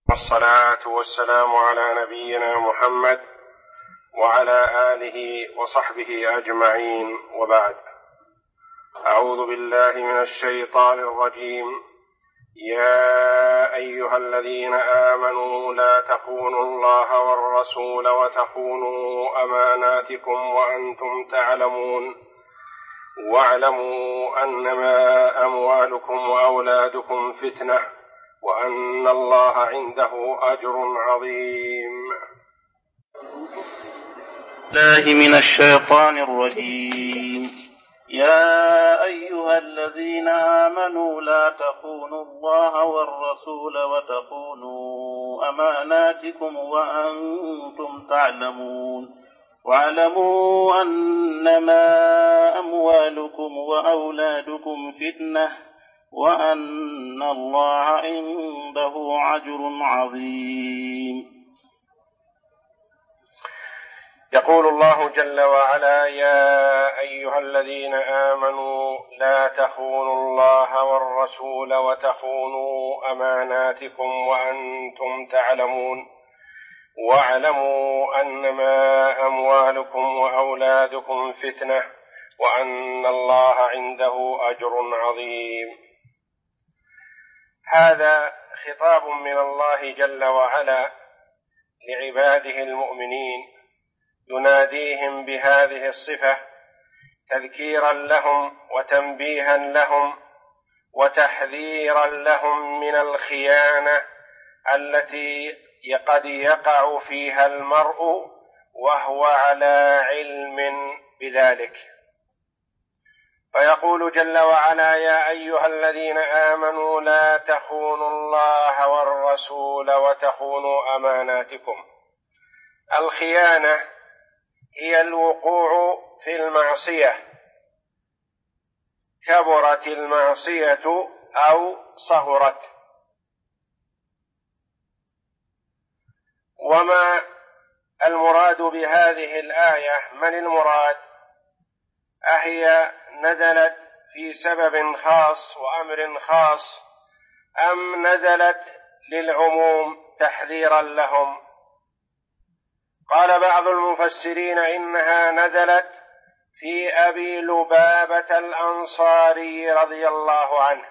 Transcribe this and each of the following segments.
والصلاة والسلام على نبينا محمد وعلى آله وصحبه أجمعين، وبعد. أعوذ بالله من الشيطان الرجيم. يا أيها الذين آمنوا لا تخونوا الله والرسول وتخونوا أماناتكم وأنتم تعلمون، واعلموا أنما أموالكم وأولادكم فتنة وأن الله عنده أجر عظيم. الله من الشيطان الرجيم. يا أيها الذين آمنوا لا تخونوا الله والرسول وتخونوا أماناتكم وأنتم تعلمون، واعلموا أنما أموالكم وأولادكم فتنة وأن الله عنده أجر عظيم. يقول الله جل وعلا: يا أيها الذين آمنوا لا تخونوا الله والرسول وتخونوا أماناتكم وأنتم تعلمون، واعلموا أنما أموالكم وأولادكم فتنة وأن الله عنده أجر عظيم. هذا خطاب من الله جل وعلا لعباده المؤمنين، يناديهم بهذه الصفة تذكيرا لهم وتنبيها لهم وتحذيرا لهم من الخيانة التي قد يقع فيها المرء وهو على علم بذلك. فيقول جل وعلا: يا أيها الذين آمنوا لا تخونوا الله والرسول وتخونوا أماناتكم. الخيانة هي الوقوع في المعصية، كبرت المعصية أو صغرت. وما المراد بهذه الآية؟ من المراد؟ أهي نزلت في سبب خاص وأمر خاص، أم نزلت للعموم تحذيرا لهم؟ قال بعض المفسرين إنها نزلت في أبي لبابة الأنصاري رضي الله عنه،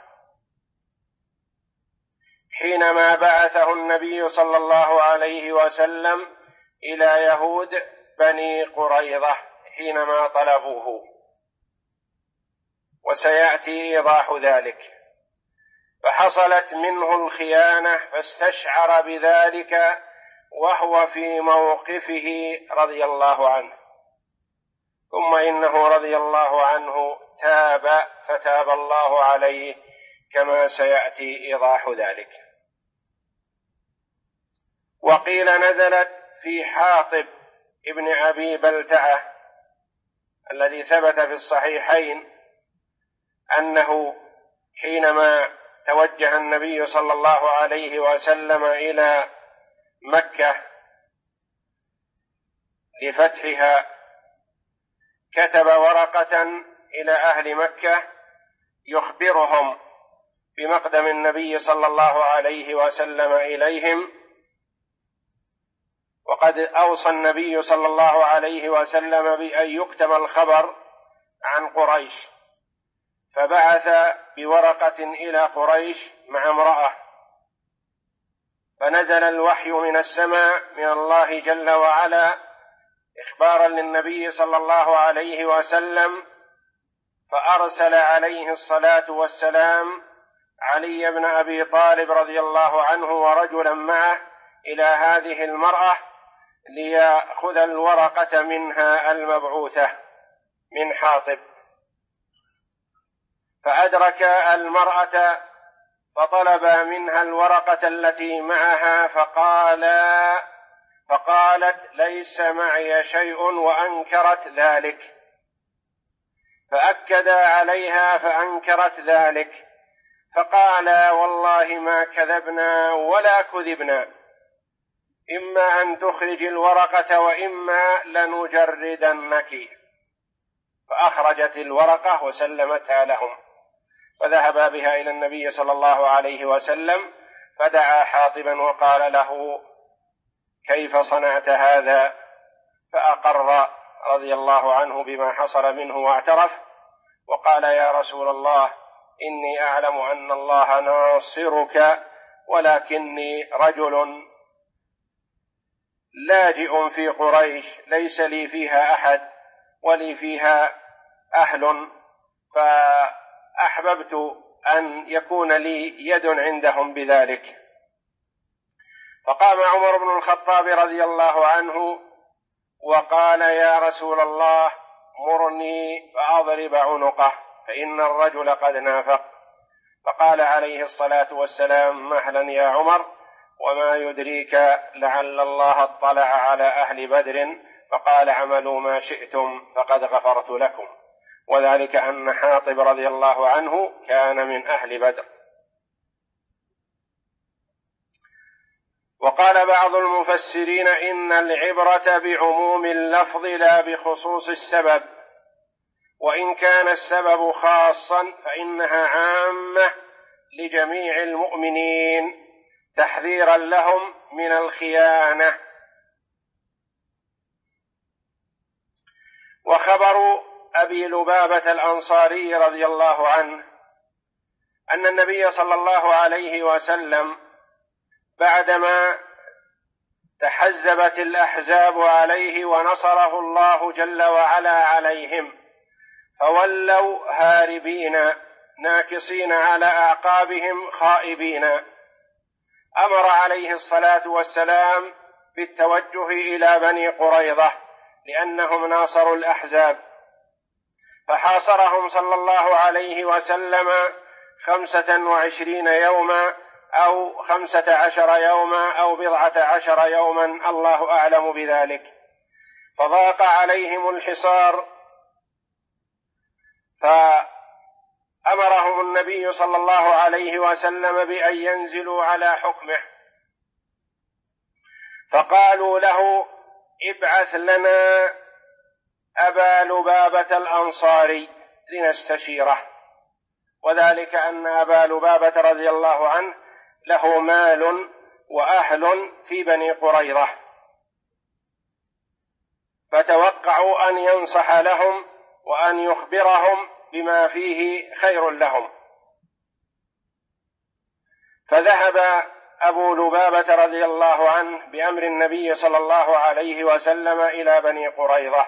حينما بعثه النبي صلى الله عليه وسلم إلى يهود بني قريظة حينما طلبوه، وسيأتي إيضاح ذلك. فحصلت منه الخيانة فاستشعر بذلك وهو في موقفه رضي الله عنه، ثم إنه رضي الله عنه تاب فتاب الله عليه، كما سيأتي إيضاح ذلك. وقيل نزلت في حاطب ابن أبي بلتعة الذي ثبت في الصحيحين أنه حينما توجه النبي صلى الله عليه وسلم إلى مكة لفتحها كتب ورقة إلى أهل مكة يخبرهم بمقدم النبي صلى الله عليه وسلم إليهم، وقد أوصى النبي صلى الله عليه وسلم بأن يكتم الخبر عن قريش، فبعث بورقة إلى قريش مع امرأة، فنزل الوحي من السماء من الله جل وعلا إخبارا للنبي صلى الله عليه وسلم، فأرسل عليه الصلاة والسلام علي بن أبي طالب رضي الله عنه ورجلا معه إلى هذه المرأة ليأخذ الورقة منها المبعوثة من حاطب. فأدرك المرأة فطلب منها الورقة التي معها فقالت ليس معي شيء، وأنكرت ذلك، فأكد عليها فأنكرت ذلك، فقال والله ما كذبنا ولا كذبنا، إما أن تخرج الورقة وإما لنجردنك. فأخرجت الورقة وسلمتها لهم، فذهبا بها إلى النبي صلى الله عليه وسلم فدعا حاطبا وقال له: كيف صنعت هذا؟ فأقر رضي الله عنه بما حصل منه واعترف، وقال: يا رسول الله، إني أعلم أن الله ناصرك، ولكني رجل لاجئ في قريش، ليس لي فيها أحد ولي فيها أهل، فأحببت أن يكون لي يد عندهم بذلك. فقام عمر بن الخطاب رضي الله عنه وقال: يا رسول الله، مرني فأضرب عنقه، فإن الرجل قد نافق. فقال عليه الصلاة والسلام: مهلا يا عمر، وما يدريك لعل الله اطلع على أهل بدر فقال: اعملوا ما شئتم فقد غفرت لكم. وذلك أن حاطب رضي الله عنه كان من أهل بدر. وقال بعض المفسرين: إن العبرة بعموم اللفظ لا بخصوص السبب، وإن كان السبب خاصا فإنها عامة لجميع المؤمنين تحذيرا لهم من الخيانة. وخبر أبي لبابة الأنصاري رضي الله عنه أن النبي صلى الله عليه وسلم بعدما تحزبت الأحزاب عليه ونصره الله جل وعلا عليهم، فولوا هاربين ناكصين على أعقابهم خائبين، أمر عليه الصلاة والسلام بالتوجه إلى بني قريظة لأنهم ناصروا الأحزاب، فحاصرهم صلى الله عليه وسلم 25 يوما أو 15 يوما أو 14 يوما، الله أعلم بذلك، فضاق عليهم الحصار، فأمرهم النبي صلى الله عليه وسلم بأن ينزلوا على حكمه، فقالوا له: ابعث لنا أبا لبابة الأنصاري لنستشيره. وذلك أن أبا لبابة رضي الله عنه له مال وأهل في بني قريظة، فتوقعوا أن ينصح لهم وأن يخبرهم بما فيه خير لهم. فذهب أبو لبابة رضي الله عنه بأمر النبي صلى الله عليه وسلم إلى بني قريظة،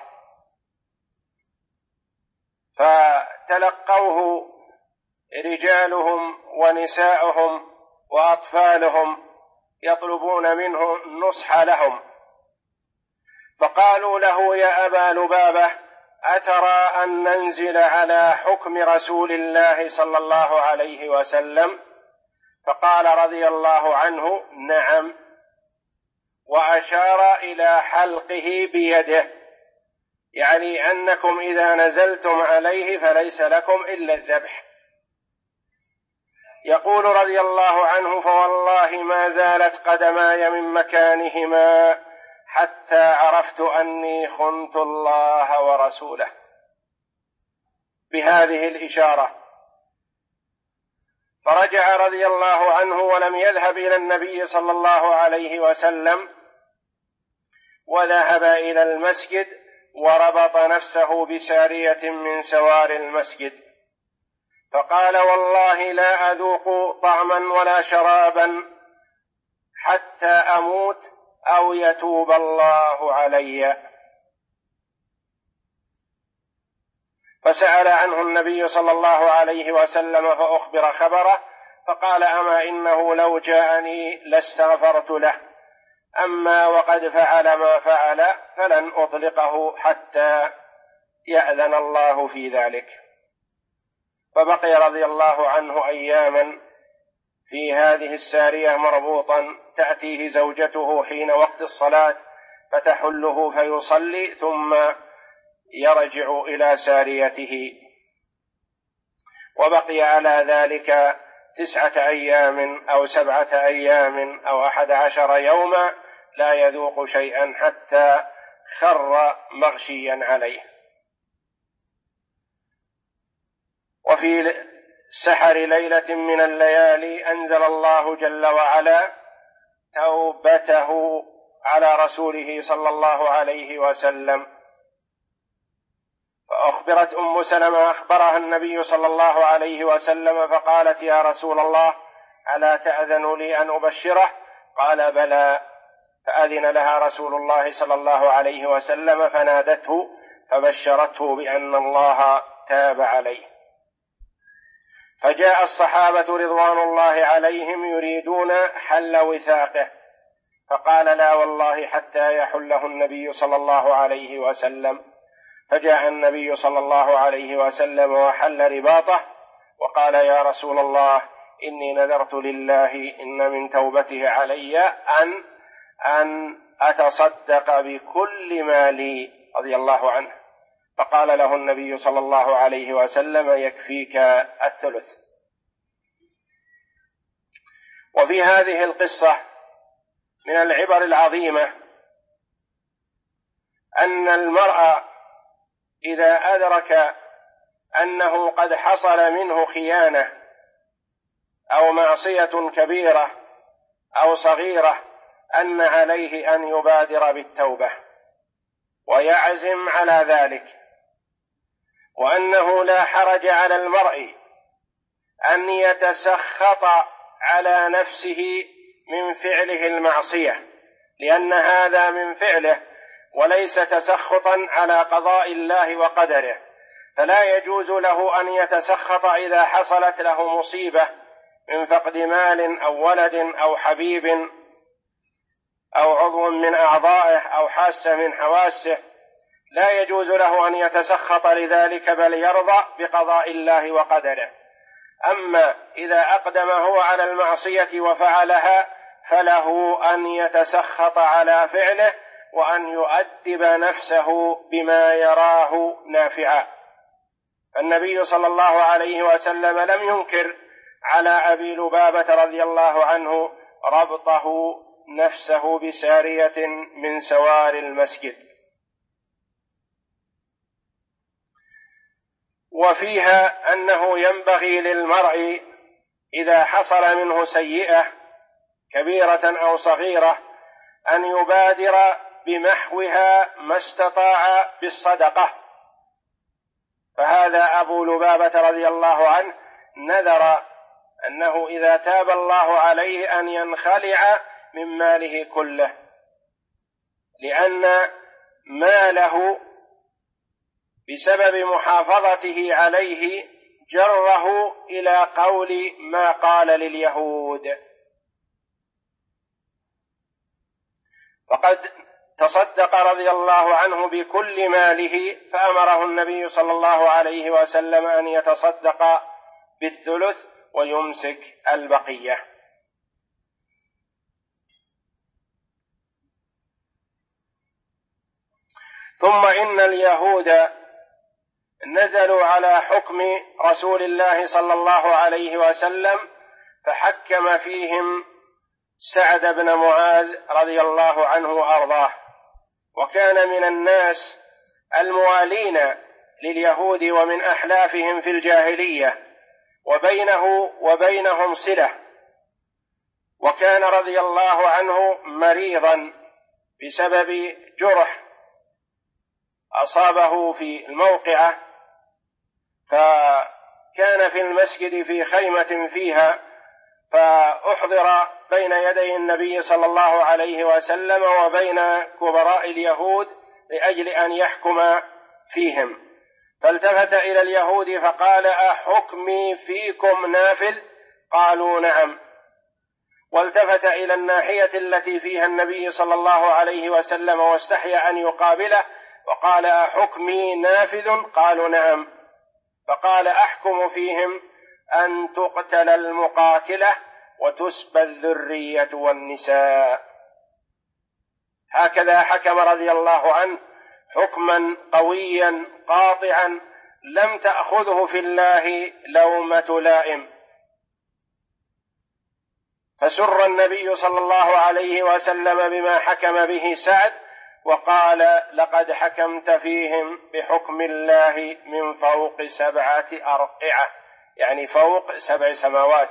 فتلقوه رجالهم ونساؤهم وأطفالهم يطلبون منه النصح لهم، فقالوا له: يا أبا لبابة، أترى أن ننزل على حكم رسول الله صلى الله عليه وسلم؟ فقال رضي الله عنه: نعم، وأشار إلى حلقه بيده، يعني أنكم إذا نزلتم عليه فليس لكم إلا الذبح. يقول رضي الله عنه: فوالله ما زالت قدماي من مكانهما حتى عرفت أني خنت الله ورسوله، بهذه الإشارة. فرجع رضي الله عنه ولم يذهب إلى النبي صلى الله عليه وسلم، وذهب إلى المسجد وربط نفسه بسارية من سوار المسجد، فقال: والله لا أذوق طعما ولا شرابا حتى أموت أو يتوب الله علي. فسأل عنه النبي صلى الله عليه وسلم فأخبر خبره، فقال: أما إنه لو جاءني لاستغفرت له، أما وقد فعل ما فعل فلن أطلقه حتى يأذن الله في ذلك. فبقي رضي الله عنه أياما في هذه السارية مربوطا، تأتيه زوجته حين وقت الصلاة فتحله فيصلي ثم يرجع إلى ساريته، وبقي على ذلك 9 أيام أو 7 أيام أو 11 يوما لا يذوق شيئا حتى خر مغشيا عليه. وفي سحر ليلة من الليالي أنزل الله جل وعلا توبته على رسوله صلى الله عليه وسلم. فأخبرت أم سلمة أخبرها النبي صلى الله عليه وسلم فقالت: يا رسول الله، ألا تأذن لي أن أبشره؟ قال: بلى. فأذن لها رسول الله صلى الله عليه وسلم فنادته فبشرته بأن الله تاب عليه. فجاء الصحابة رضوان الله عليهم يريدون حل وثاقه، فقال: لا والله حتى يحله النبي صلى الله عليه وسلم. فجاء النبي صلى الله عليه وسلم وحل رباطه وقال: يا رسول الله، إني نذرت لله إن من توبته علي أن أتصدق بكل مالي رضي الله عنه. فقال له النبي صلى الله عليه وسلم: يكفيك الثلث. وفي هذه القصة من العبر العظيمة أن المرء إذا أدرك أنه قد حصل منه خيانة أو معصية كبيرة أو صغيرة أن عليه أن يبادر بالتوبة ويعزم على ذلك، وأنه لا حرج على المرء أن يتسخط على نفسه من فعله المعصية، لأن هذا من فعله وليس تسخطا على قضاء الله وقدره. فلا يجوز له أن يتسخط إذا حصلت له مصيبة من فقد مال أو ولد أو حبيب أو عضو من أعضائه أو حاسة من حواسه، لا يجوز له أن يتسخط لذلك، بل يرضى بقضاء الله وقدره. أما إذا أقدم هو على المعصية وفعلها فله أن يتسخط على فعله وأن يؤدب نفسه بما يراه نافعا. النبي صلى الله عليه وسلم لم ينكر على أبي لبابة رضي الله عنه ربطه نفسه بسارية من سوار المسجد. وفيها أنه ينبغي للمرء إذا حصل منه سيئة كبيرة أو صغيرة أن يبادر بمحوها ما استطاع بالصدقة. فهذا أبو لبابة رضي الله عنه نذر أنه إذا تاب الله عليه أن ينخلع من ماله كله، لأن ماله بسبب محافظته عليه جره إلى قول ما قال لليهود. فقد تصدق رضي الله عنه بكل ماله، فأمره النبي صلى الله عليه وسلم أن يتصدق بالثلث ويمسك البقية. ثم إن اليهود نزلوا على حكم رسول الله صلى الله عليه وسلم فحكم فيهم سعد بن معاذ رضي الله عنه وأرضاه، وكان من الناس الموالين لليهود ومن أحلافهم في الجاهلية، وبينه وبينهم صلة. وكان رضي الله عنه مريضا بسبب جرح أصابه في الموقعة، فكان في المسجد في خيمة فيها، فأحضر بين يدي النبي صلى الله عليه وسلم وبين كبراء اليهود لأجل أن يحكم فيهم. فالتفت إلى اليهود فقال: أحكمي فيكم نافل؟ قالوا: نعم. والتفت إلى الناحية التي فيها النبي صلى الله عليه وسلم واستحيا أن يقابله وقال: أحكمي نافذ؟ قالوا: نعم. فقال: أحكم فيهم أن تقتل المقاتلة وتسبى الذرية والنساء. هكذا حكم رضي الله عنه حكما قويا قاطعا لم تأخذه في الله لومة لائم. فسر النبي صلى الله عليه وسلم بما حكم به سعد وقال: لقد حكمت فيهم بحكم الله من فوق 7 أرقعة، يعني فوق 7 سماوات.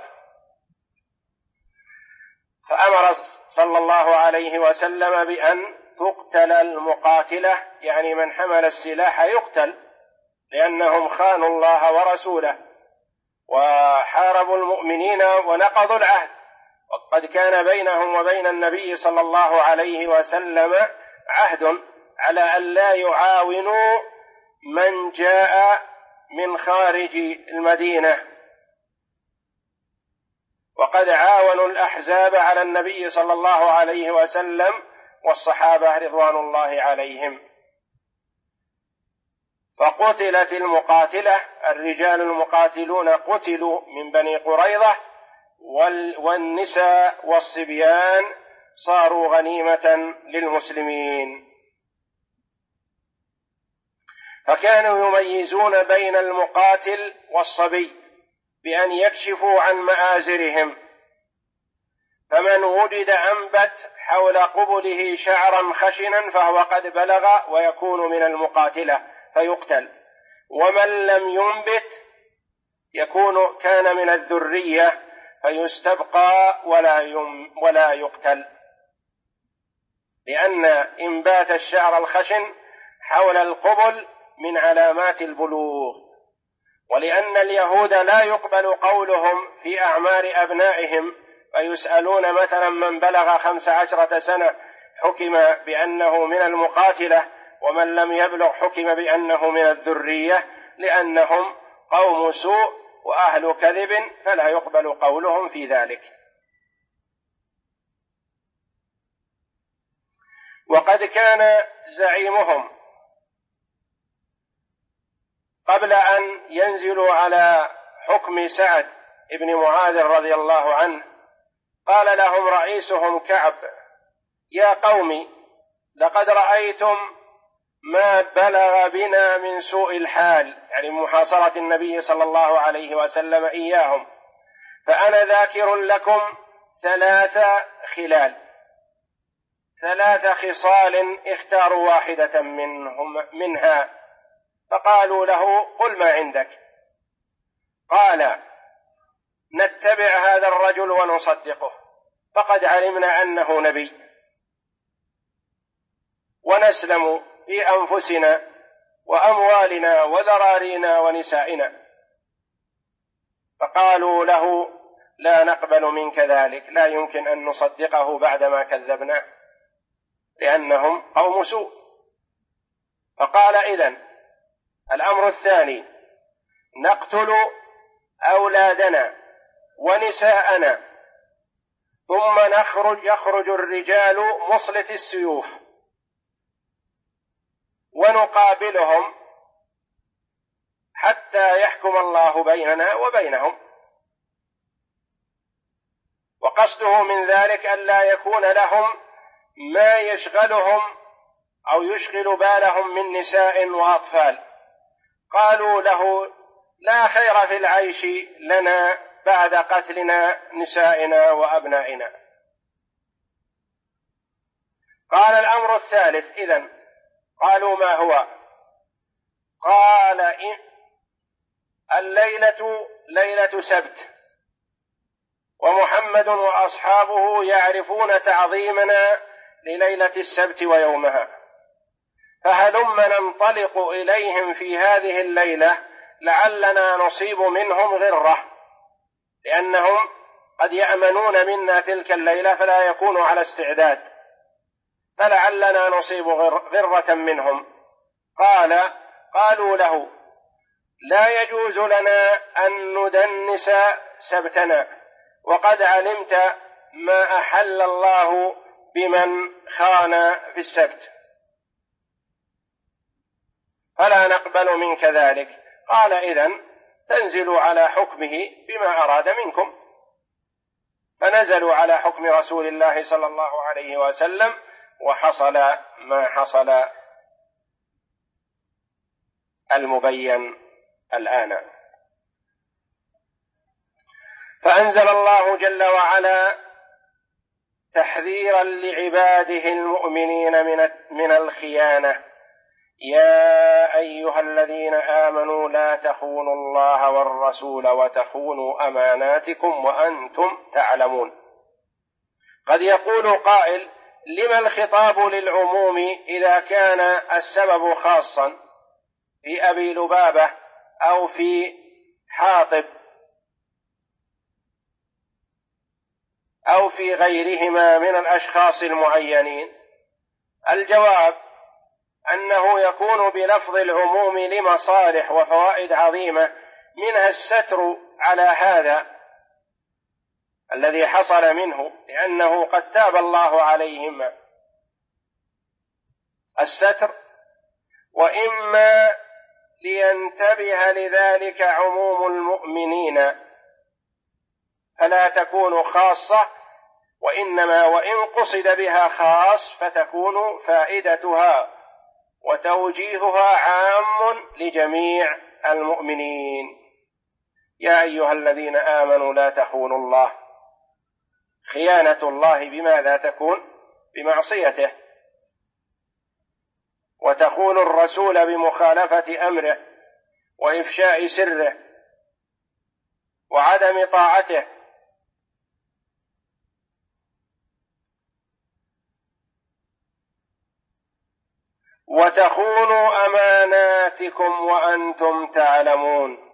فأمر صلى الله عليه وسلم بأن تقتل المقاتلة، يعني من حمل السلاح يقتل، لأنهم خانوا الله ورسوله وحاربوا المؤمنين ونقضوا العهد، وقد كان بينهم وبين النبي صلى الله عليه وسلم عهد على أن لا يعاونوا من جاء من خارج المدينة، وقد عاونوا الأحزاب على النبي صلى الله عليه وسلم والصحابة رضوان الله عليهم. فقتلت المقاتلة، الرجال المقاتلون قتلوا من بني قريظة، والنساء والصبيان صاروا غنيمة للمسلمين. فكانوا يميزون بين المقاتل والصبي بأن يكشفوا عن مآزرهم، فمن وجد أنبت حول قبله شعرا خشنا فهو قد بلغ ويكون من المقاتلة فيقتل، ومن لم ينبت كان من الذرية فيستبقى ولا يقتل، لأن إنبات الشعر الخشن حول القبل من علامات البلوغ، ولأن اليهود لا يقبل قولهم في أعمار أبنائهم، فيسألون مثلا من بلغ 15 سنة حكم بأنه من المقاتلة، ومن لم يبلغ حكم بأنه من الذرية، لأنهم قوم سوء وأهل كذب، فلا يقبل قولهم في ذلك. وقد كان زعيمهم قبل أن ينزلوا على حكم سعد بن معاذ رضي الله عنه، قال لهم رئيسهم كعب: يا قوم، لقد رأيتم ما بلغ بنا من سوء الحال، يعني محاصرة النبي صلى الله عليه وسلم إياهم، فأنا ذاكر لكم 3 خصال اختاروا واحدة منها. فقالوا له: قل ما عندك. قال: نتبع هذا الرجل ونصدقه، فقد علمنا أنه نبي، ونسلم في أنفسنا وأموالنا وذرارينا ونسائنا. فقالوا له: لا نقبل منك ذلك، لا يمكن أن نصدقه بعدما كذبنا، لأنهم قوم سوء. فقال: إذن الأمر الثاني: نقتل أولادنا ونساءنا، ثم يخرج الرجال مصلة السيوف ونقابلهم حتى يحكم الله بيننا وبينهم. وقصده من ذلك أن لا يكون لهم ما يشغلهم أو يشغل بالهم من نساء وأطفال. قالوا له: لا خير في العيش لنا بعد قتلنا نسائنا وأبنائنا. قال: الأمر الثالث إذن. قالوا: ما هو؟ قال: الليلة ليلة سبت، ومحمد وأصحابه يعرفون تعظيمنا لليلة السبت ويومها، فهلم ننطلق إليهم في هذه الليلة لعلنا نصيب منهم غرة، لأنهم قد يأمنون منا تلك الليلة فلا يكونوا على استعداد، فلعلنا نصيب غرة منهم. قالوا له: لا يجوز لنا أن ندنس سبتنا، وقد علمت ما أحل الله بمن خان في السبت، فلا نقبل منك ذلك. قال: إذن تنزلوا على حكمه بما أراد منكم. فنزلوا على حكم رسول الله صلى الله عليه وسلم، وحصل ما حصل المبين الآن. فأنزل الله جل وعلا تحذيرا لعباده المؤمنين من الخيانة، يا أيها الذين آمنوا لا تخونوا الله والرسول وتخونوا أماناتكم وأنتم تعلمون. قد يقول قائل: لما الخطاب للعموم إذا كان السبب خاصا في أبي لبابة أو في حاطب أو في غيرهما من الأشخاص المعينين؟ الجواب أنه يكون بلفظ العموم لمصالح وفوائد عظيمة، منها الستر على هذا الذي حصل منه، لأنه قد تاب الله عليهما، الستر، وإما لينتبه لذلك عموم المؤمنين فلا تكون خاصة، وإنما وإن قصد بها خاص فتكون فائدتها وتوجيهها عام لجميع المؤمنين. يا أيها الذين آمنوا لا تخونوا الله. خيانة الله بماذا تكون؟ بمعصيته. وتخون الرسول بمخالفة أمره وإفشاء سره وعدم طاعته. وتخونوا أماناتكم وأنتم تعلمون.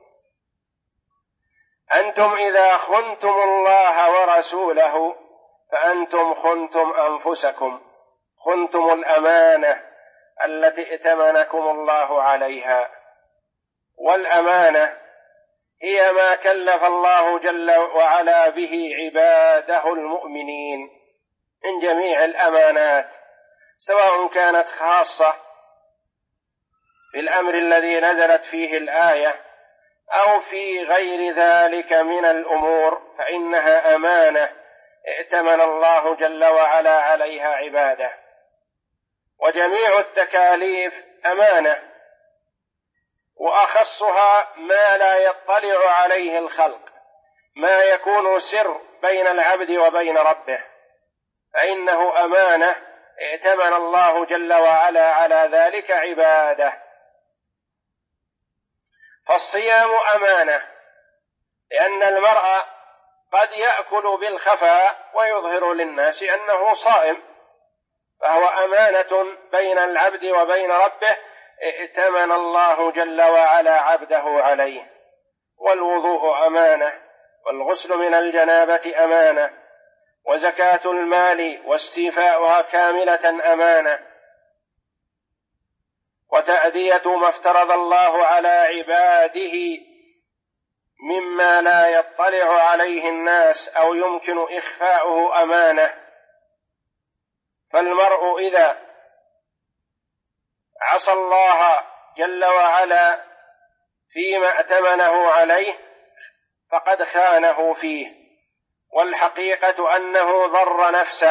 أنتم إذا خنتم الله ورسوله فأنتم خنتم أنفسكم، خنتم الأمانة التي ائتمنكم الله عليها. والأمانة هي ما كلف الله جل وعلا به عباده المؤمنين من جميع الأمانات، سواء كانت خاصة في الأمر الذي نزلت فيه الآية أو في غير ذلك من الأمور، فإنها أمانة ائتمن الله جل وعلا عليها عباده. وجميع التكاليف أمانة، وأخصها ما لا يطلع عليه الخلق، ما يكون سر بين العبد وبين ربه، فإنه أمانة ائتمن الله جل وعلا على ذلك عباده. فالصيام أمانة، لأن المرء قد يأكل بالخفاء ويظهر للناس أنه صائم، فهو أمانة بين العبد وبين ربه ائتمن الله جل وعلا عبده عليه. والوضوء أمانة، والغسل من الجنابة أمانة، وزكاة المال واستيفاؤها كاملة أمانة، وتأدية ما افترض الله على عباده مما لا يطلع عليه الناس أو يمكن إخفاؤه أمانة. فالمرء إذا عصى الله جل وعلا فيما ائتمنه عليه فقد خانه فيه، والحقيقة أنه ضر نفسه،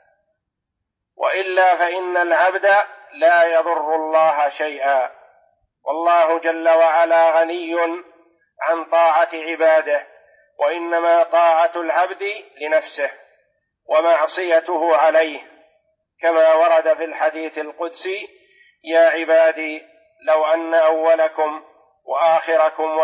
وإلا فإن العبد لا يضر الله شيئا، والله جل وعلا غني عن طاعة عباده، وإنما طاعة العبد لنفسه ومعصيته عليه، كما ورد في الحديث القدسي: يا عبادي لو أن أولكم وآخركم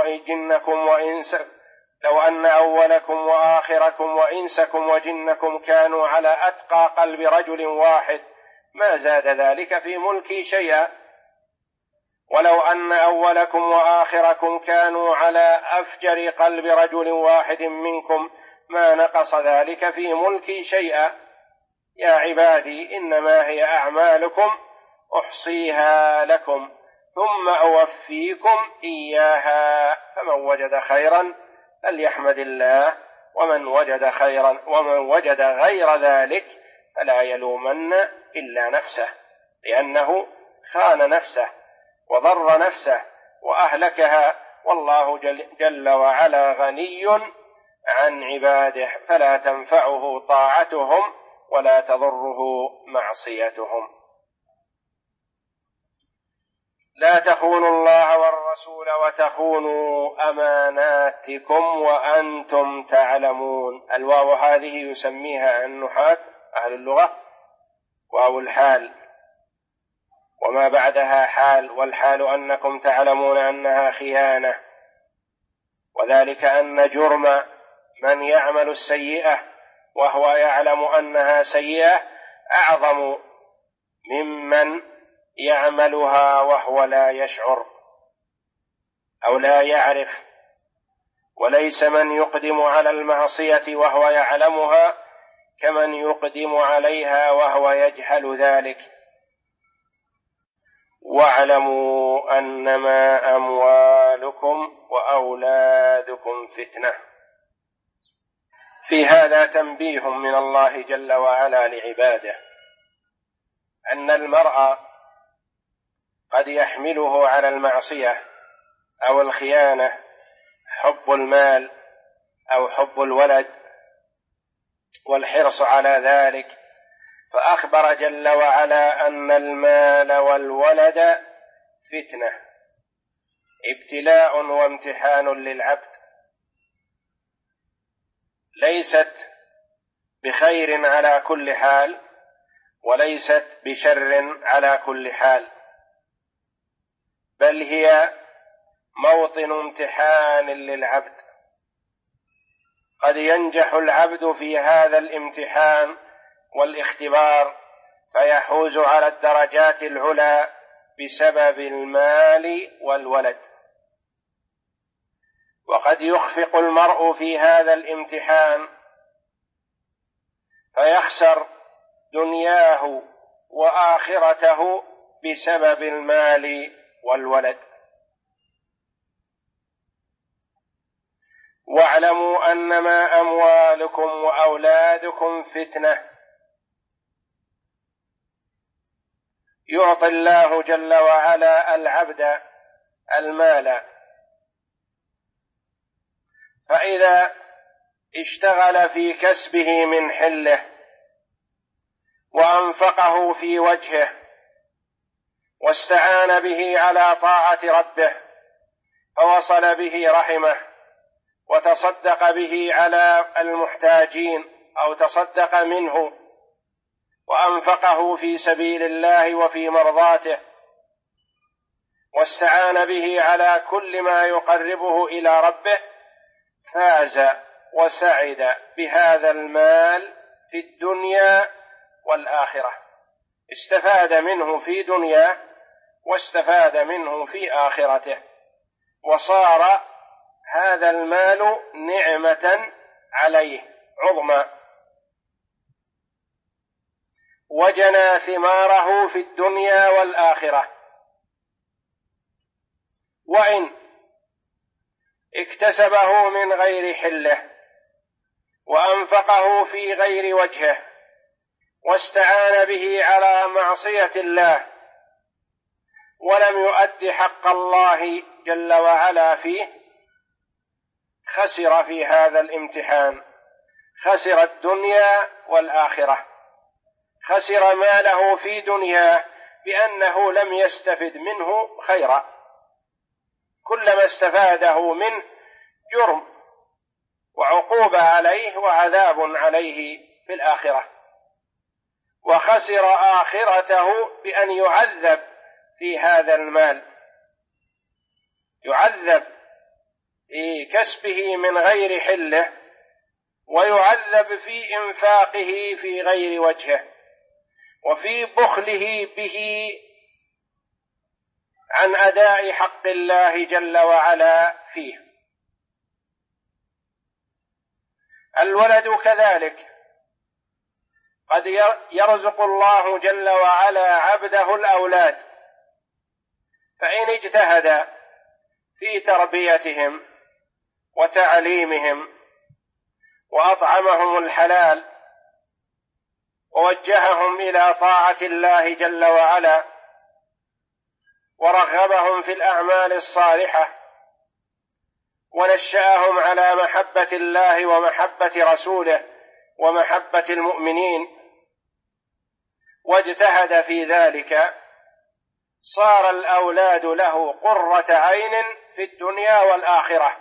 وإنسكم وجنكم كانوا على أتقى قلب رجل واحد ما زاد ذلك في ملكي شيئا، ولو أن أولكم وآخركم كانوا على أفجر قلب رجل واحد منكم ما نقص ذلك في ملكي شيئا. يا عبادي إنما هي أعمالكم أحصيها لكم ثم أوفيكم إياها، فمن وجد خيرا فليحمد الله، ومن وجد غير ذلك فلا يلومن إلا نفسه، لأنه خان نفسه وضر نفسه وأهلكها، والله جل وعلا غني عن عباده، فلا تنفعه طاعتهم ولا تضره معصيتهم. لا تخونوا الله والرسول وتخونوا أماناتكم وأنتم تعلمون. الواو هذه يسميها النحاة أهل اللغة واو الحال، وما بعدها حال، والحال أنكم تعلمون أنها خيانة، وذلك أن جرم من يعمل السيئة وهو يعلم أنها سيئة أعظم ممن يعملها وهو لا يشعر أو لا يعرف. وليس من يقدم على المعصية وهو يعلمها كمن يقدم عليها وهو يجهل ذلك. واعلموا أنما أموالكم وأولادكم فتنة. في هذا تنبيه من الله جل وعلا لعباده أن المرء قد يحمله على المعصية أو الخيانة حب المال أو حب الولد والحرص على ذلك، فأخبر جل وعلا أن المال والولد فتنة، ابتلاء وامتحان للعبد، ليست بخير على كل حال وليست بشر على كل حال، بل هي موطن امتحان للعبد. قد ينجح العبد في هذا الامتحان والاختبار فيحوز على الدرجات العلى بسبب المال والولد، وقد يخفق المرء في هذا الامتحان فيخسر دنياه وآخرته بسبب المال والولد. واعلموا أنما أموالكم وأولادكم فتنة. يعطي الله جل وعلا العبد المال، فإذا اشتغل في كسبه من حله وأنفقه في وجهه واستعان به على طاعة ربه فوصل به رحمه وتصدق به على المحتاجين أو تصدق منه وأنفقه في سبيل الله وفي مرضاته واستعان به على كل ما يقربه إلى ربه، فاز وسعد بهذا المال في الدنيا والآخرة، استفاد منه في دنياه واستفاد منه في آخرته، وصار هذا المال نعمة عليه عظمى، وجنى ثماره في الدنيا والآخرة. وإن اكتسبه من غير حله وأنفقه في غير وجهه واستعان به على معصية الله ولم يؤد حق الله جل وعلا فيه، خسر في هذا الامتحان، خسر الدنيا والآخرة. خسر ماله في دنياه بأنه لم يستفد منه خيرا، كلما استفاده منه جرم وعقوبة عليه وعذاب عليه في الآخرة. وخسر آخرته بأن يعذب في هذا المال، يعذب في كسبه من غير حله ويعذب في إنفاقه في غير وجهه وفي بخله به عن أداء حق الله جل وعلا فيه. الولد كذلك، قد يرزق الله جل وعلا عبده الأولاد، فإن اجتهد في تربيتهم وتعليمهم وأطعمهم الحلال ووجههم إلى طاعة الله جل وعلا ورغبهم في الأعمال الصالحة ونشأهم على محبة الله ومحبة رسوله ومحبة المؤمنين واجتهد في ذلك، صار الأولاد له قرة عين في الدنيا والآخرة،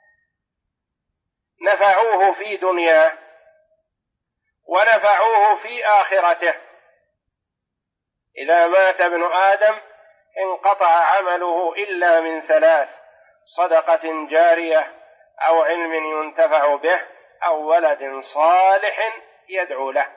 نفعوه في دنياه ونفعوه في آخرته. إذا مات ابن آدم انقطع عمله إلا من ثلاث: صدقة جارية، أو علم ينتفع به، أو ولد صالح يدعو له.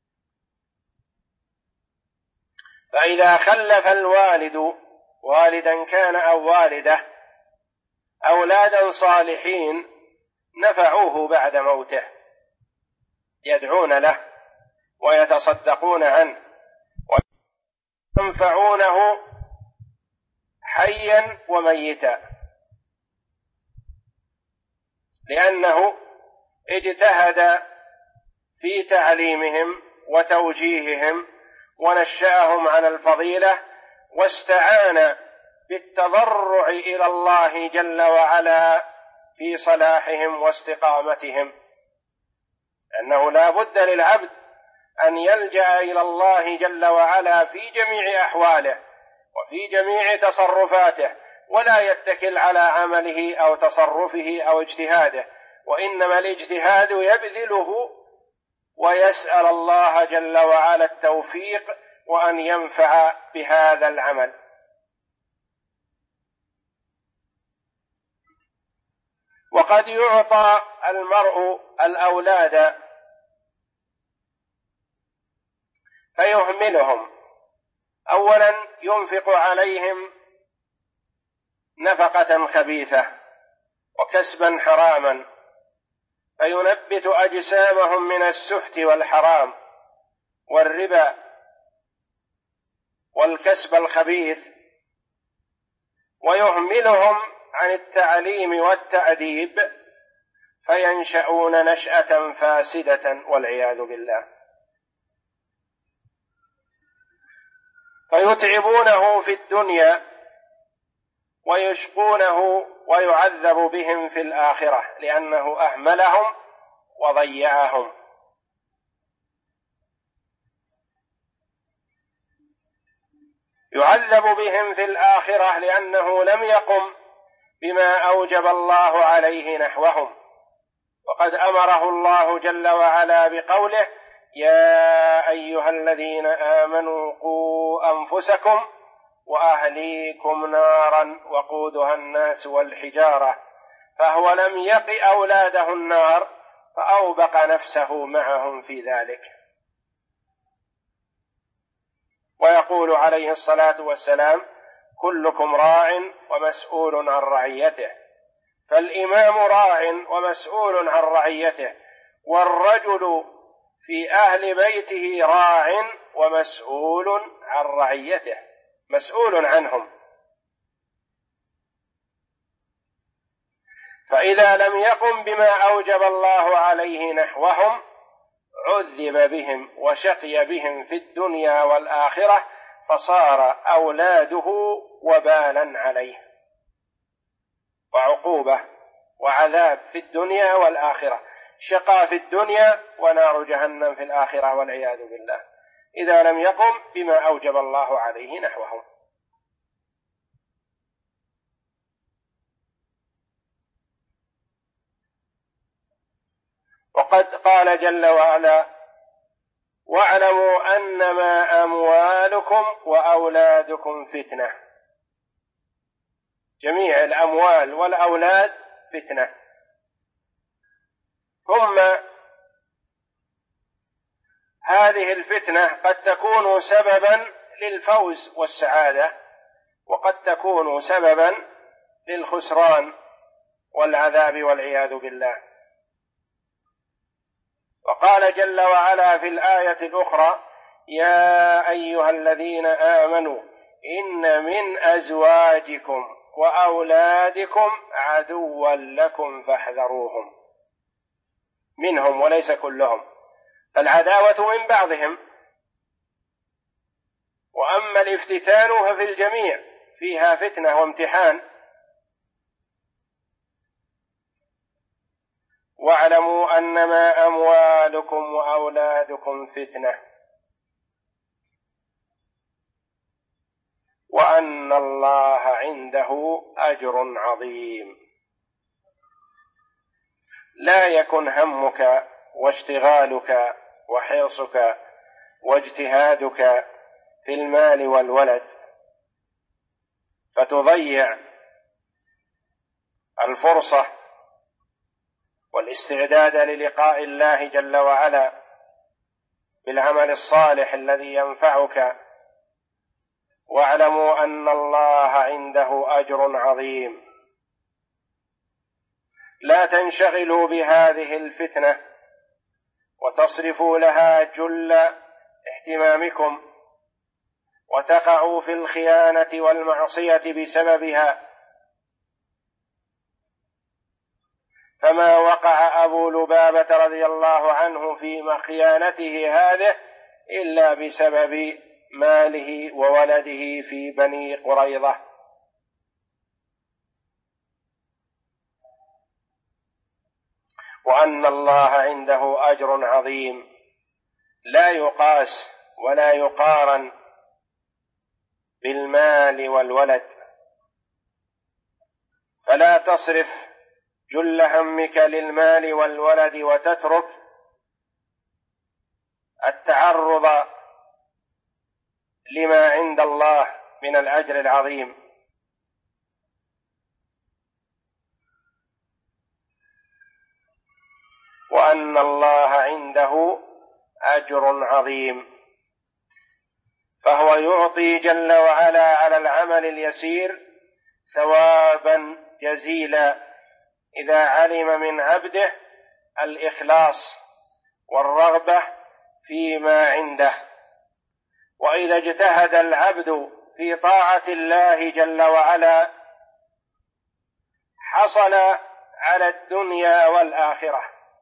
فإذا خلف الوالد، والدا كان أو والدة، أولادا صالحين نفعوه بعد موته، يدعون له ويتصدقون عنه وينفعونه حيا وميتا، لأنه اجتهد في تعليمهم وتوجيههم ونشأهم على الفضيلة، واستعان بالتضرع إلى الله جل وعلا في صلاحهم واستقامتهم، أنه لا بد للعبد أن يلجأ إلى الله جل وعلا في جميع أحواله وفي جميع تصرفاته، ولا يتكل على عمله أو تصرفه أو اجتهاده، وإنما الاجتهاد يبذله ويسأل الله جل وعلا التوفيق وأن ينفع بهذا العمل. وقد يعطى المرء الأولاد فيهملهم، أولا ينفق عليهم نفقة خبيثة وكسبا حراما، فينبت أجسامهم من السحت والحرام والربا والكسب الخبيث، ويهملهم عن التعليم والتأديب فينشأون نشأة فاسدة والعياذ بالله، فيتعبونه في الدنيا ويشقونه ويعذب بهم في الآخرة، لأنه أهملهم وضيعهم. يعذب بهم في الآخرة لأنه لم يقم بما أوجب الله عليه نحوهم، وقد أمره الله جل وعلا بقوله: يا أيها الذين آمنوا قوا أنفسكم وأهليكم نارا وقودها الناس والحجارة، فهو لم يق أولاده النار فأوبق نفسه معهم في ذلك. ويقول عليه الصلاة والسلام: كلكم راع ومسؤول عن رعيته، فالإمام راع ومسؤول عن رعيته، والرجل في أهل بيته راع ومسؤول عن رعيته، مسؤول عنهم. فإذا لم يقم بما أوجب الله عليه نحوهم عذب بهم وشقي بهم في الدنيا والآخرة، فصار أولاده وبالا عليه وعقوبة وعذاب في الدنيا والآخرة، شقى في الدنيا ونار جهنم في الآخرة والعياذ بالله، إذا لم يقم بما أوجب الله عليه نحوهم. وقد قال جل وعلا: واعلموا أنما أموالكم وأولادكم فتنة. جميع الأموال والأولاد فتنة. ثم هذه الفتنة قد تكون سببا للفوز والسعادة، وقد تكون سببا للخسران والعذاب والعياذ بالله. وقال جل وعلا في الآية الأخرى: يا أيها الذين آمنوا إن من أزواجكم وأولادكم عدوا لكم فاحذروهم. منهم وليس كلهم، فالعداوة من بعضهم، وأما الافتتان ففي الجميع، فيها فتنة وامتحان. واعلموا أنما أموالكم وأولادكم فتنة وأن الله عنده أجر عظيم. لا يكن همك واشتغالك وحرصك واجتهادك في المال والولد، فتضيع الفرصة والاستعداد للقاء الله جل وعلا بالعمل الصالح الذي ينفعك. واعلموا أن الله عنده أجر عظيم. لا تنشغلوا بهذه الفتنة وتصرفوا لها جل اهتمامكم وتقعوا في الخيانة والمعصية بسببها. فما وقع أبو لبابة رضي الله عنه في خيانته هذه إلا بسبب ماله وولده في بني قريظة. وأن الله عنده أجر عظيم لا يقاس ولا يقارن بالمال والولد. فلا تصرف جل همك للمال والولد وتترك التعرض لما عند الله من الأجر العظيم. وأن الله عنده أجر عظيم، فهو يعطي جل وعلا على العمل اليسير ثوابا جزيلا إذا علم من عبده الإخلاص والرغبة فيما عنده. وإذا اجتهد العبد في طاعة الله جل وعلا حصل على الدنيا والآخرة.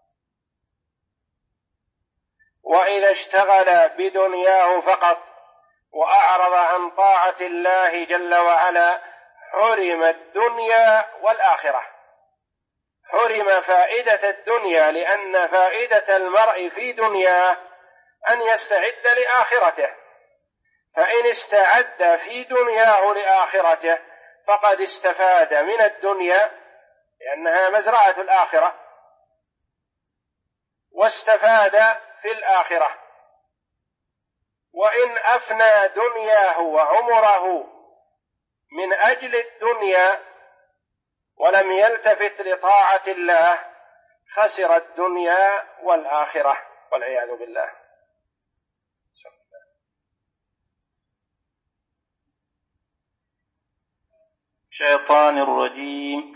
وإذا اشتغل بدنياه فقط وأعرض عن طاعة الله جل وعلا حرم الدنيا والآخرة، حرم فائدة الدنيا، لأن فائدة المرء في دنياه أن يستعد لآخرته، فإن استعد في دنياه لآخرته فقد استفاد من الدنيا لأنها مزرعة الآخرة، واستفاد في الآخرة. وإن أفنى دنياه وعمره من أجل الدنيا ولم يلتفت لطاعة الله خسر الدنيا والآخرة والعياذ بالله. الشيطان الرجيم.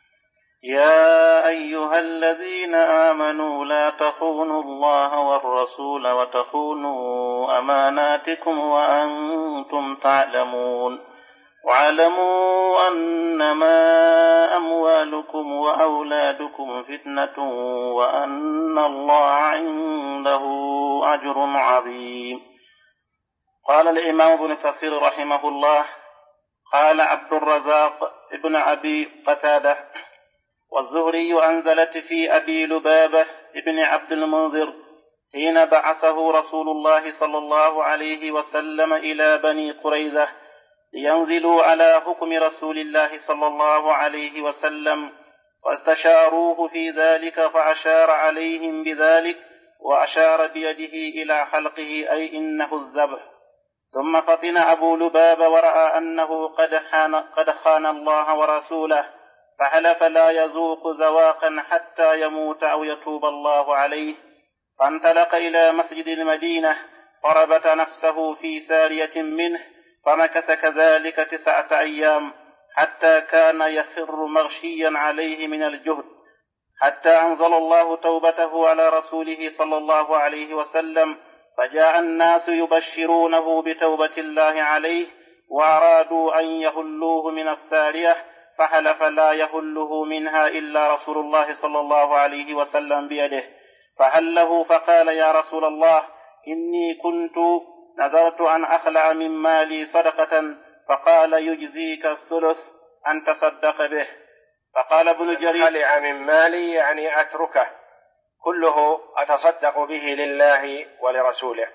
يا أيها الذين آمنوا لا تخونوا الله والرسول وتخونوا أماناتكم وأنتم تعلمون. واعلموا أنما أموالكم وأولادكم فتنة وأن الله عنده أجر عظيم. قال الإمام ابن كثير رحمه الله: قال عبد الرزاق ابن أبي قتادة: والزهري أنزلت في أبي لبابة ابن عبد المنذر حين بعثه رسول الله صلى الله عليه وسلم إلى بني قريظة لينزلوا على حكم رسول الله صلى الله عليه وسلم، واستشاروه في ذلك فأشار عليهم بذلك وأشار بيده إلى حلقه أي إنه الذبح. ثم فطن أبو لبابة ورأى أنه قد خان الله ورسوله، فحلف لا يذوق ذواقا حتى يموت أو يتوب الله عليه، فانطلق إلى مسجد المدينة فربط نفسه في سارية منه، فمكث كذلك 9 أيام حتى كان يخر مغشيا عليه من الجهد، حتى أنزل الله توبته على رسوله صلى الله عليه وسلم، فجاء الناس يبشرونه بتوبة الله عليه، وأرادوا أن يهلوه من السارية، فحلف لا يهله منها إلا رسول الله صلى الله عليه وسلم بيده، فهله فقال: يا رسول الله، إني كنت نذرت أن أخلع من مالي صدقة، فقال: يجزيك الثلث أن تصدق به. فقال ابن جرير: خلع من مالي يعني أتركه كله أتصدق به لله ولرسوله،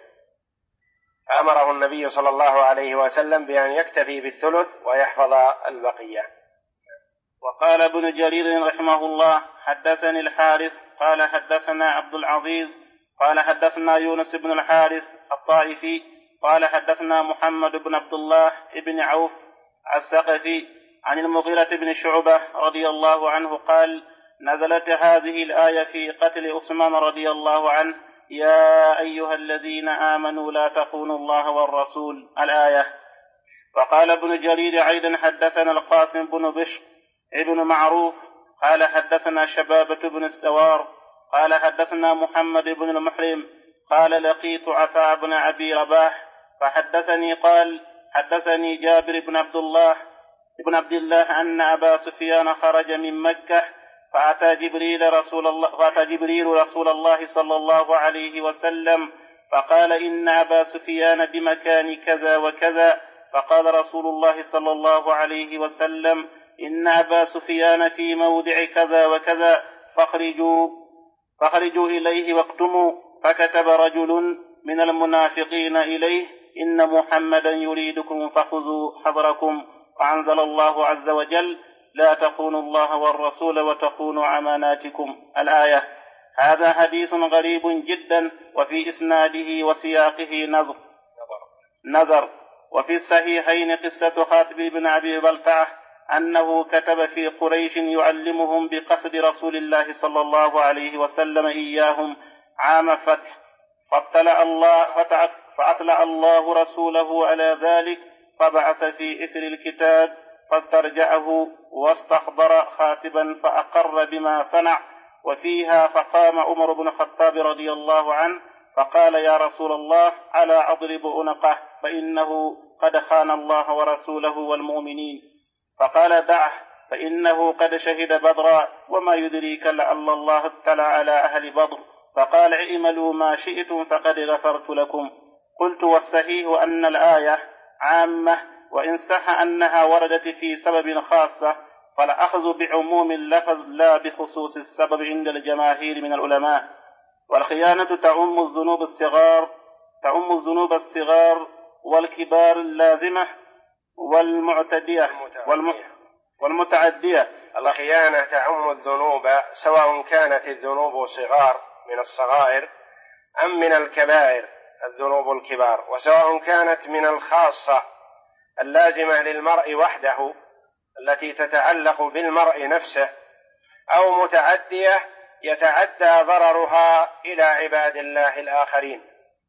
فأمره النبي صلى الله عليه وسلم بأن يكتفي بالثلث ويحفظ البقية. وقال ابن جرير رحمه الله: حدثني الحارث قال حدثنا عبد العزيز قال حدثنا يونس بن الحارث الطائفي قال حدثنا محمد بن عبد الله بن عوف الثقفي عن المغيرة بن شعبة رضي الله عنه قال: نزلت هذه الآية في قتل عثمان رضي الله عنه: يا أيها الذين آمنوا لا تخونوا الله والرسول، الآية. وقال ابن جرير أيضا: حدثنا القاسم بن بشر ابن معروف قال حدثنا شبابة بن السوار قال حدثنا محمد بن المحرم قال: لقيت عطاء بن أبي رباح فحدثني قال: حدثني جابر بن عبد الله أن أبا سفيان خرج من مكة فأتى جبريل رسول الله صلى الله عليه وسلم فقال: إن أبا سفيان بمكان كذا وكذا. فقال رسول الله صلى الله عليه وسلم: إن أبا سفيان في موضع كذا وكذا، فاخرجوا إليه واقتموا. فكتب رجل من المنافقين إليه: إن محمدا يريدكم فخذوا حذركم. فأنزل الله عز وجل: لا تخونوا الله والرسول وتخونوا أماناتكم، الآية. هذا حديث غريب جدا، وفي إسناده وسياقه نظر. وفي الصحيحين قصة خاطب بن أبي بلتعة أنه كتب في قريش يعلمهم بقصد رسول الله صلى الله عليه وسلم إياهم عام فتح، فأطلع الله رسوله على ذلك، فبعث في إثر الكتاب فاسترجعه واستحضر خاتبا فأقر بما صنع. وفيها فقام عمر بن الخطاب رضي الله عنه فقال: يا رسول الله، ألا أضرب عنقه فإنه قد خان الله ورسوله والمؤمنين؟ فقال: دعه فإنه قد شهد بدرا، وما يدريك لعل الله اطلع على أهل بدر. فقال: اعملوا ما شئتم فقد غفرت لكم. قلت: والصحيح أن الآية عامة، وإن صح أنها وردت في سبب خاصة فالأخذ بعموم اللفظ لا بخصوص السبب عند الجماهير من العلماء. والخيانة تعم الذنوب الصغار والكبار اللازمة والمتعدية. الخيانة تعم الذنوب سواء كانت الذنوب صغار من الصغائر أم من الكبائر الذنوب الكبار، وسواء كانت من الخاصة اللازمة للمرء وحده التي تتعلق بالمرء نفسه، أو متعدية يتعدى ضررها إلى عباد الله الآخرين.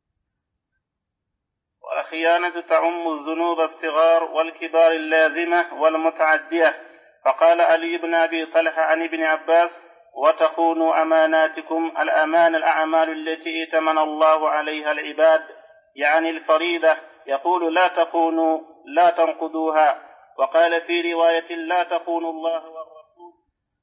والخيانة تعم الذنوب الصغار والكبار اللازمة والمتعدية. فقال علي بن أبي طلحة عن ابن عباس: وتخونوا أماناتكم، الأمان الأعمال التي ائتمن الله عليها العباد، يعني الفريضة. يقول: لا تخونوا، لا تنقضوها. وقال في رواية: لا تخونوا الله والرسول.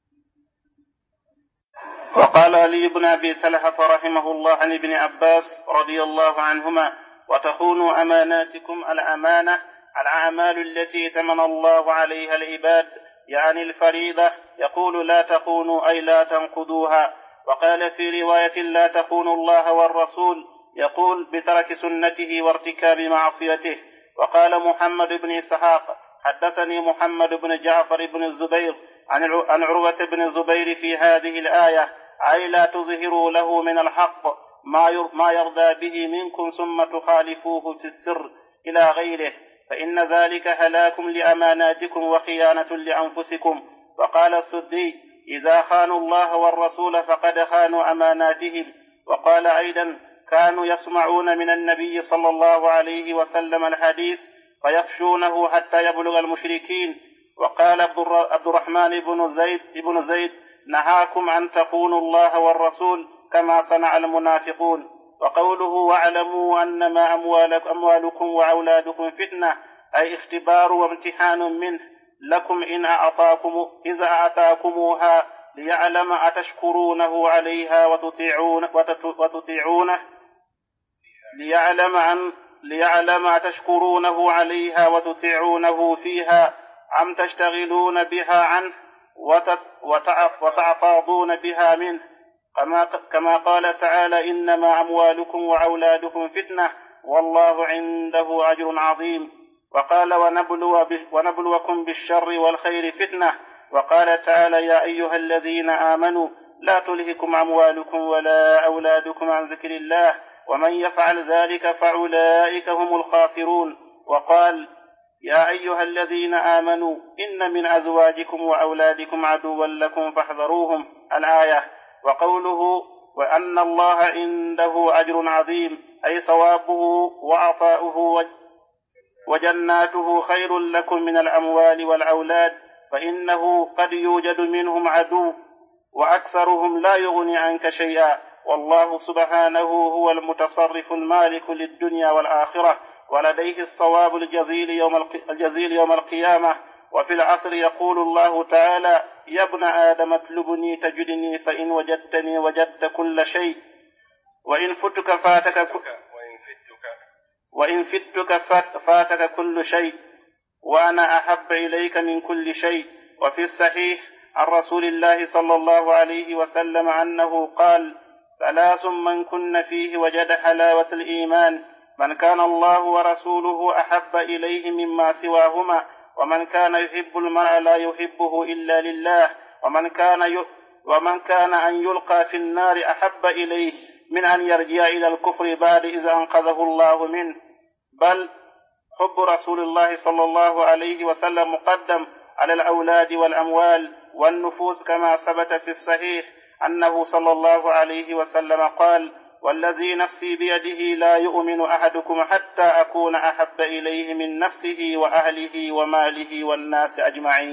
وقال علي بن أبي طلحة رحمه الله عن ابن عباس رضي الله عنهما: وتخونوا أماناتكم، الأمانة الأعمال التي ائتمن الله عليها العباد، يعني الفريضة. يقول: لا تخونوا أي لا تنقضوها. وقال في رواية: لا تخونوا الله والرسول، يقول: بترك سنته وارتكاب معصيته. وقال محمد بن إسحاق: حدثني محمد بن جعفر بن الزبير عن عروة بن الزبير في هذه الآية: أي لا تظهروا له من الحق ما يرضى به منكم ثم تخالفوه في السر إلى غيره، فإن ذلك هلاك لأماناتكم وخيانة لأنفسكم. وقال السدي: إذا خانوا الله والرسول فقد خانوا أماناتهم. وقال أيضا: كانوا يسمعون من النبي صلى الله عليه وسلم الحديث فيخشونه حتى يبلغ المشركين. وقال عبد الرحمن بن زيد: نهاكم أن تخونوا الله والرسول كما صنع المنافقون. وقوله: واعلموا أنما أموالكم وأولادكم فتنة، أي اختبار وامتحان منه لكم إذا أعطاكموها ليعلم أتشكرونه عليها وتطيعونه ليعلم أتشكرونه عليها وتطيعونه فيها أم تشتغلون بها عنه وتعتاضون بها منه، كما قال تعالى: إنما أموالكم وأولادكم فتنة والله عنده أجر عظيم. وقال: ونبلوكم بالشر والخير فتنة. وقال تعالى: يا أيها الذين آمنوا لا تلهكم أموالكم ولا أولادكم عن ذكر الله ومن يفعل ذلك فأولئك هم الخاسرون. وقال: يا أيها الذين آمنوا إن من أزواجكم وأولادكم عدوا لكم فاحذروهم، الآية. وقوله: وأن الله عنده أجر عظيم، أي ثوابه وعطاؤه وجناته خير لكم من الأموال والأولاد، فإنه قد يوجد منهم عدو وأكثرهم لا يغني عنك شيئا، والله سبحانه هو المتصرف المالك للدنيا والآخرة، ولديه الصواب الجزيل يوم القيامة. وفي العصر يقول الله تعالى: يا ابن آدم اطلبني تجدني، فإن وجدتني وجدت كل شيء، وإن فتك فاتك كل شيء، وأنا أحب إليك من كل شيء. وفي الصحيح عن رسول الله صلى الله عليه وسلم أنه قال: ثلاث من كن فيه وجد حلاوة الإيمان: من كان الله ورسوله أحب إليه مما سواهما، ومن كان يحب المرء لا يحبه إلا لله، ومن كان أن يلقى في النار أحب إليه من أن يرجع إلى الكفر بعد إذا أنقذه الله منه. بل حب رسول الله صلى الله عليه وسلم مقدم على الأولاد والأموال والنفوس، كما ثبت في الصحيح أنه صلى الله عليه وسلم قال: والذي نفسي بيده لا يؤمن أحدكم حتى أكون أحب إليه من نفسه وأهله وماله والناس أجمعين.